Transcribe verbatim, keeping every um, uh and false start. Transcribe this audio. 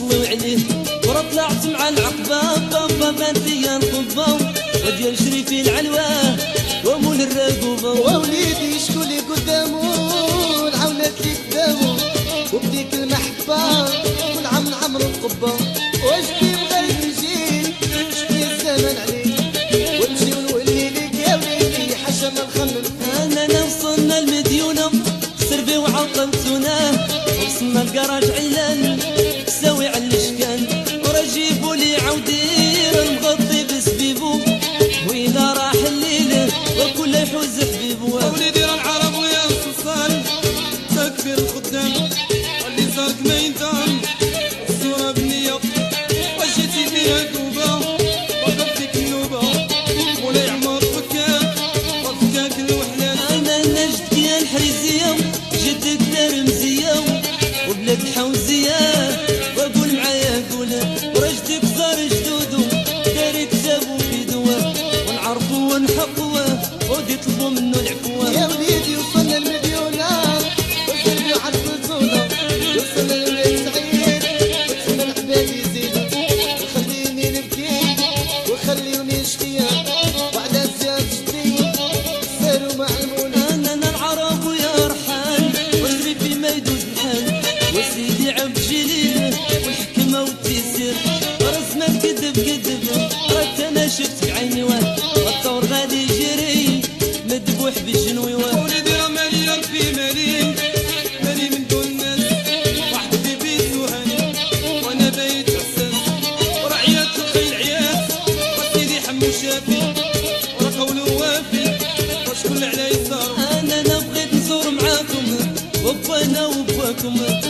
صلوا عليه ورا طلعت مع العقبة بابا بان فيا القبة وديال شريفي العلواه ومول الرقوبة ووليدي شكون اللي قدامو العونات اللي قدامو وبديك المحبة كل عام نعمرو القبة واش كي بغا يجي شكي الزمن عليك ونمشي ونولي ليك يا وليدي حاشا ما نخمم أنا وصلنا المديونة سربي وعطلتونا وصلنا الكراج علان ساوي على الاشكال ورا جيبوا لي عودير المغطي بسبيبو وإذا راح الليل وكل يحوز حبيبو وليدي راه العرب ويا الصلصال تكبير الخدام اللي صارك ما ينتهي الصورة بنية وجيتي فيها كوبا وقف فيك النوبة ولا يعمر فكاك وفكاك الوحلات أنا نجدك يا الحريزية جدك دار مزية وبلاد حوزية وقول معايا قول ورجدك زار جدودو داري كتابو في دوا ونعرفو ونحقو ودي طلبو منو العفو يا وليدي وصلنا المديونة وقلبي عرف الزونة وصلنا لولاد سعيد وصلنا الحباب يزيدو وخليني نبكي وخليوني نشكي وعلى زياد جديد ساروا مع المولى أنا العرب ويا رحال واشري في ما يدوز الحال وسيدي عبد جليل والحكمة والتيسير رسمة كذب كذب رات أنا شفت بعيني واه والثور غادي يجري مذبوح بالجنوي واه وليدي راه مالي راه في مالي مالي من دون الناس وحدي بيت وهاني وانا بايت حساس ورا عيات الخيل عيات وسيدي حمو شافي ورا قولو وافي وشكون على يسارو أنا أنا بغيت نزور معاكم وبانا وباكم